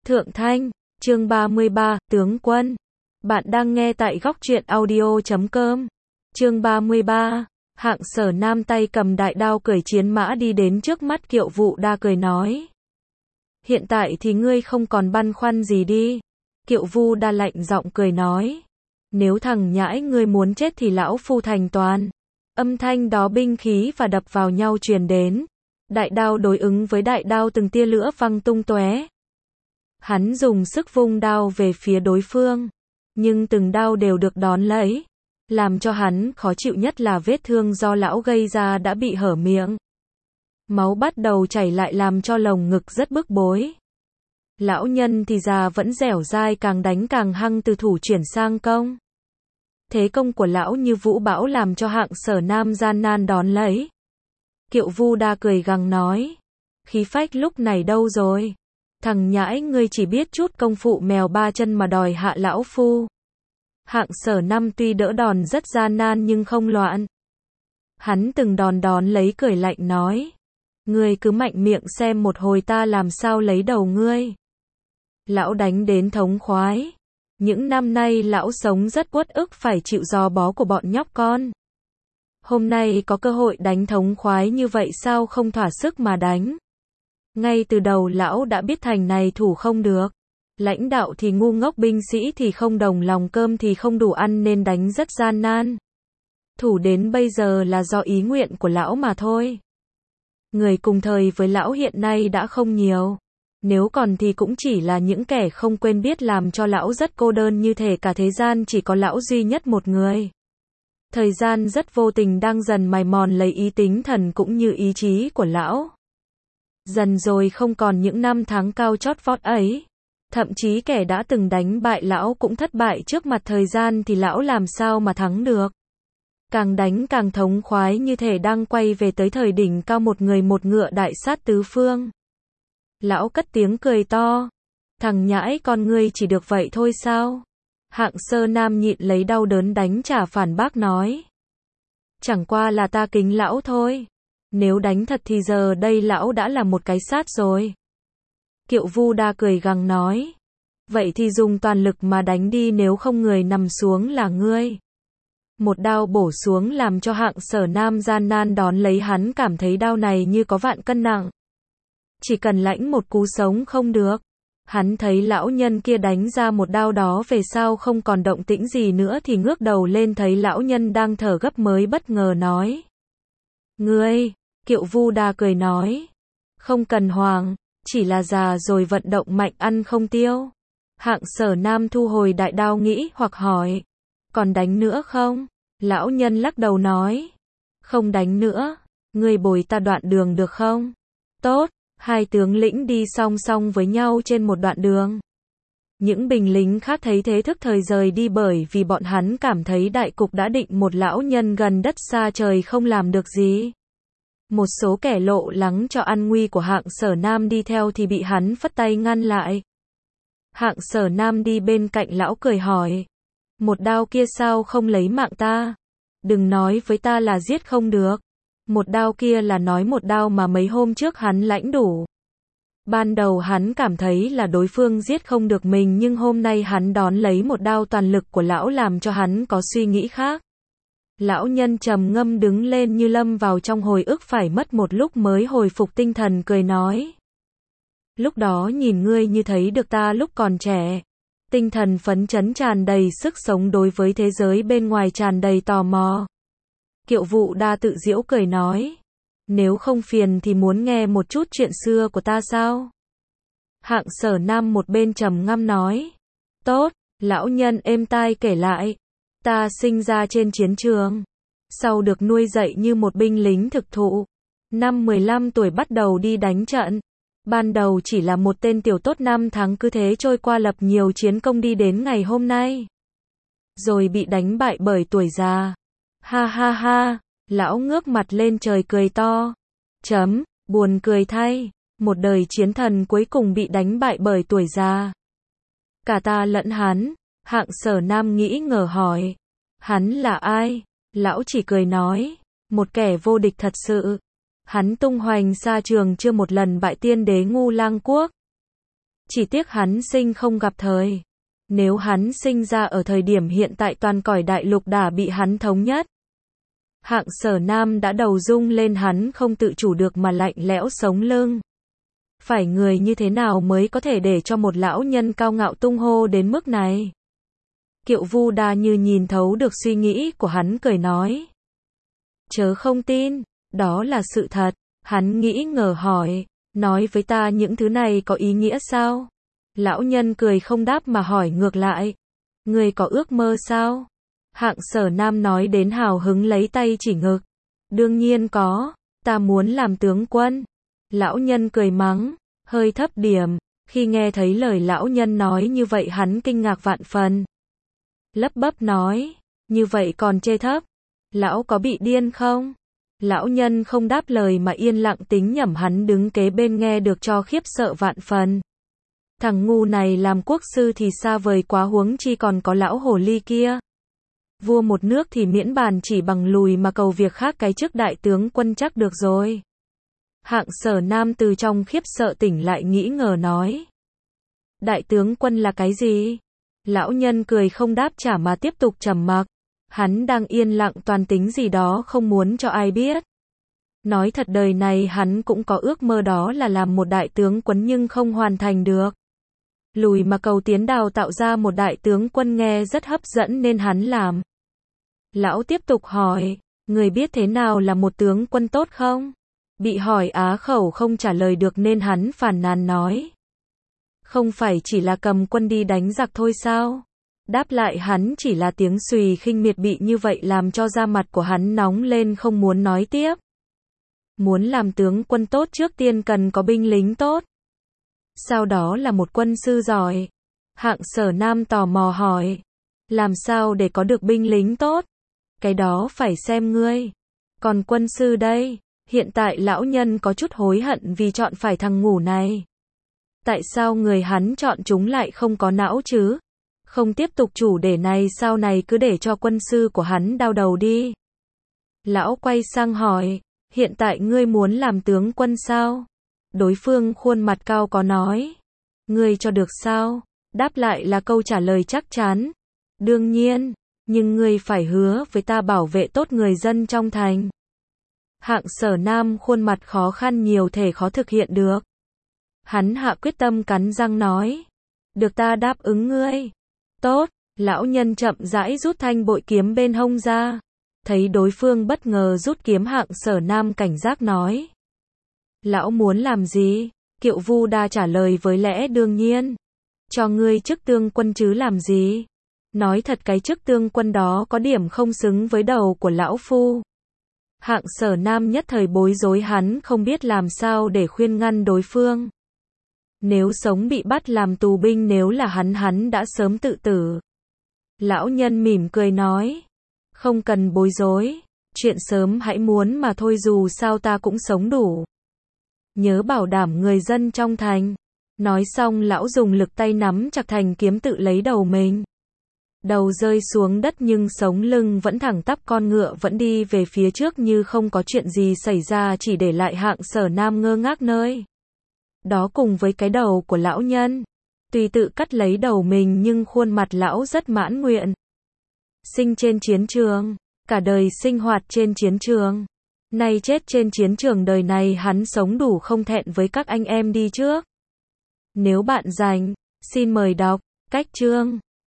Thượng Thanh, chương 33, Tướng Quân. Bạn đang nghe tại góc truyện audio.com. Chương 33, Hạng Sở Nam tay cầm đại đao cởi chiến mã đi đến trước mắt Kiệu Vụ Đa cười nói. Hiện tại thì ngươi không còn băn khoăn gì đi. Kiệu Vu Đa lạnh giọng cười nói. Nếu thằng nhãi ngươi muốn chết thì lão phu thành toàn. Âm thanh đó binh khí và đập vào nhau truyền đến. Đại đao đối ứng với đại đao, từng tia lửa văng tung tóe. Hắn dùng sức vung đao về phía đối phương, nhưng từng đao đều được đón lấy. Làm cho hắn khó chịu nhất là vết thương do lão gây ra đã bị hở miệng. Máu bắt đầu chảy lại làm cho lồng ngực rất bức bối. Lão nhân thì già vẫn dẻo dai, càng đánh càng hăng, từ thủ chuyển sang công. Thế công của lão như vũ bão làm cho Hạng Sở Nam gian nan đón lấy. Kiệu Vu Đa cười gằn nói. Khí phách lúc này đâu rồi? Thằng nhãi ngươi chỉ biết chút công phu mèo ba chân mà đòi hạ lão phu. Hạng Sở Nam tuy đỡ đòn rất gian nan nhưng không loạn. Hắn từng đòn đón lấy cười lạnh nói. Ngươi cứ mạnh miệng xem một hồi ta làm sao lấy đầu ngươi. Lão đánh đến thống khoái. Những năm nay lão sống rất uất ức phải chịu giò bó của bọn nhóc con. Hôm nay có cơ hội đánh thống khoái như vậy sao không thỏa sức mà đánh. Ngay từ đầu lão đã biết thành này thủ không được. Lãnh đạo thì ngu ngốc, binh sĩ thì không đồng lòng, cơm thì không đủ ăn nên đánh rất gian nan. Thủ đến bây giờ là do ý nguyện của lão mà thôi. Người cùng thời với lão hiện nay đã không nhiều. Nếu còn thì cũng chỉ là những kẻ không quên biết, làm cho lão rất cô đơn, như thể cả thế gian chỉ có lão duy nhất một người. Thời gian rất vô tình đang dần mài mòn lấy ý tính thần cũng như ý chí của lão. Dần rồi không còn những năm tháng cao chót vót ấy. Thậm chí kẻ đã từng đánh bại lão cũng thất bại trước mặt thời gian, thì lão làm sao mà thắng được. Càng đánh càng thống khoái, như thể đang quay về tới thời đỉnh cao, một người một ngựa đại sát tứ phương. Lão cất tiếng cười to. Thằng nhãi con ngươi chỉ được vậy thôi sao? Hạng Sở Nam nhịn lấy đau đớn đánh trả phản bác nói. Chẳng qua là ta kính lão thôi. Nếu đánh thật thì giờ đây lão đã là một cái xác rồi. Kiệu Vu Đa cười gằn nói. Vậy thì dùng toàn lực mà đánh đi, nếu không người nằm xuống là ngươi. Một đao bổ xuống làm cho Hạng Sở Nam gian nan đón lấy, hắn cảm thấy đao này như có vạn cân nặng. Chỉ cần lãnh một cú sống không được. Hắn thấy lão nhân kia đánh ra một đao đó về sau không còn động tĩnh gì nữa, thì ngước đầu lên thấy lão nhân đang thở gấp mới bất ngờ nói. Ngươi, Kiệu Vu Đa cười nói. Không cần hoảng, chỉ là già rồi vận động mạnh ăn không tiêu. Hạng Sở Nam thu hồi đại đao nghĩ hoặc hỏi. Còn đánh nữa không? Lão nhân lắc đầu nói. Không đánh nữa, ngươi bồi ta đoạn đường được không? Tốt. Hai tướng lĩnh đi song song với nhau trên một đoạn đường. Những binh lính khác thấy thế thức thời rời đi, bởi vì bọn hắn cảm thấy đại cục đã định, một lão nhân gần đất xa trời không làm được gì. Một số kẻ lộ lắng cho an nguy của Hạng Sở Nam đi theo thì bị hắn phất tay ngăn lại. Hạng Sở Nam đi bên cạnh lão cười hỏi. Một đao kia sao không lấy mạng ta? Đừng nói với ta là giết không được. Một đao kia là nói một đao mà mấy hôm trước hắn lãnh đủ. Ban đầu hắn cảm thấy là đối phương giết không được mình, nhưng hôm nay hắn đón lấy một đao toàn lực của lão làm cho hắn có suy nghĩ khác. Lão nhân trầm ngâm đứng lên như lâm vào trong hồi ức, phải mất một lúc mới hồi phục tinh thần, cười nói. Lúc đó nhìn ngươi như thấy được ta lúc còn trẻ. Tinh thần phấn chấn, tràn đầy sức sống, đối với thế giới bên ngoài tràn đầy tò mò. Kiệu Vụ Đa tự giễu cười nói. Nếu không phiền thì muốn nghe một chút chuyện xưa của ta sao? Hạng Sở Nam một bên trầm ngâm nói. Tốt, lão nhân êm tai kể lại. Ta sinh ra trên chiến trường. Sau được nuôi dạy như một binh lính thực thụ. Năm 15 tuổi bắt đầu đi đánh trận. Ban đầu chỉ là một tên tiểu tốt, 5 tháng cứ thế trôi qua, lập nhiều chiến công đi đến ngày hôm nay. Rồi bị đánh bại bởi tuổi già. Ha ha ha, lão ngước mặt lên trời cười to. Buồn cười thay, một đời chiến thần cuối cùng bị đánh bại bởi tuổi già. Cả ta lẫn hắn. Hạng Sở Nam nghĩ ngờ hỏi. Hắn là ai? Lão chỉ cười nói. Một kẻ vô địch thật sự. Hắn tung hoành xa trường, chưa một lần bại tiên đế Ngu Lang Quốc. Chỉ tiếc hắn sinh không gặp thời. Nếu hắn sinh ra ở thời điểm hiện tại toàn cõi đại lục đã bị hắn thống nhất. Hạng Sở Nam đã đầu rung lên, hắn không tự chủ được mà lạnh lẽo sống lưng. Phải người như thế nào mới có thể để cho một lão nhân cao ngạo tung hô đến mức này? Kiệu Vu Đa như nhìn thấu được suy nghĩ của hắn, cười nói. Chớ không tin, đó là sự thật. Hắn nghĩ ngờ hỏi, nói với ta những thứ này có ý nghĩa sao? Lão nhân cười không đáp mà hỏi ngược lại. Ngươi có ước mơ sao? Hạng Sở Nam nói đến hào hứng lấy tay chỉ ngực. Đương nhiên có, ta muốn làm tướng quân. Lão nhân cười mắng, hơi thấp điểm. Khi nghe thấy lời lão nhân nói như vậy hắn kinh ngạc vạn phần. Lắp bắp nói, như vậy còn chê thấp. Lão có bị điên không? Lão nhân không đáp lời mà yên lặng tính nhẩm, hắn đứng kế bên nghe được cho khiếp sợ vạn phần. Thằng ngu này làm quốc sư thì xa vời quá, huống chi còn có lão hồ ly kia. Vua một nước thì miễn bàn chỉ bằng lùi mà cầu việc khác, cái chức đại tướng quân chắc được rồi. Hạng Sở Nam từ trong khiếp sợ tỉnh lại, nghĩ ngờ nói. Đại tướng quân là cái gì? Lão nhân cười không đáp trả mà tiếp tục trầm mặc. Hắn đang yên lặng toàn tính gì đó không muốn cho ai biết. Nói thật đời này hắn cũng có ước mơ, đó là làm một đại tướng quân nhưng không hoàn thành được. Lùi mà cầu tiến, đào tạo ra một đại tướng quân nghe rất hấp dẫn nên hắn làm. Lão tiếp tục hỏi, người biết thế nào là một tướng quân tốt không? Bị hỏi á khẩu không trả lời được nên hắn phàn nàn nói. Không phải chỉ là cầm quân đi đánh giặc thôi sao? Đáp lại hắn chỉ là tiếng xùy khinh miệt, bị như vậy làm cho da mặt của hắn nóng lên không muốn nói tiếp. Muốn làm tướng quân tốt trước tiên cần có binh lính tốt. Sau đó là một quân sư giỏi. Hạng Sở Nam tò mò hỏi. Làm sao để có được binh lính tốt? Cái đó phải xem ngươi. Còn quân sư đây? Hiện tại lão nhân có chút hối hận vì chọn phải thằng ngủ này. Tại sao người hắn chọn chúng lại không có não chứ? Không tiếp tục chủ đề này, sau này cứ để cho quân sư của hắn đau đầu đi. Lão quay sang hỏi, hiện tại ngươi muốn làm tướng quân sao? Đối phương khuôn mặt cao có nói, ngươi cho được sao? Đáp lại là câu trả lời chắc chắn. Đương nhiên, nhưng ngươi phải hứa với ta bảo vệ tốt người dân trong thành. Hạng Sở Nam khuôn mặt khó khăn, nhiều thể khó thực hiện được. Hắn hạ quyết tâm cắn răng nói, được, ta đáp ứng ngươi. Tốt, lão nhân chậm rãi rút thanh bội kiếm bên hông ra. Thấy đối phương bất ngờ rút kiếm, Hạng Sở Nam cảnh giác nói. Lão muốn làm gì? Kiệu Vu Đa trả lời với lẽ đương nhiên. Cho ngươi chức tướng quân chứ làm gì? Nói thật cái chức tướng quân đó có điểm không xứng với đầu của lão phu. Hạng Sở Nam nhất thời bối rối, hắn không biết làm sao để khuyên ngăn đối phương. Nếu sống bị bắt làm tù binh, nếu là hắn đã sớm tự tử. Lão nhân mỉm cười nói, không cần bối rối, chuyện sớm hãy muốn mà thôi, dù sao ta cũng sống đủ. Nhớ bảo đảm người dân trong thành. Nói xong lão dùng lực tay nắm chặt thành kiếm tự lấy đầu mình. Đầu rơi xuống đất nhưng sống lưng vẫn thẳng tắp, con ngựa vẫn đi về phía trước như không có chuyện gì xảy ra, chỉ để lại Hạng Sở Nam ngơ ngác nơi đó cùng với cái đầu của lão nhân. Tuy tự cắt lấy đầu mình nhưng khuôn mặt lão rất mãn nguyện. Sinh trên chiến trường, cả đời sinh hoạt trên chiến trường. Nay chết trên chiến trường, đời này hắn sống đủ không thẹn với các anh em đi trước. Nếu bạn rảnh, xin mời đọc cách chương.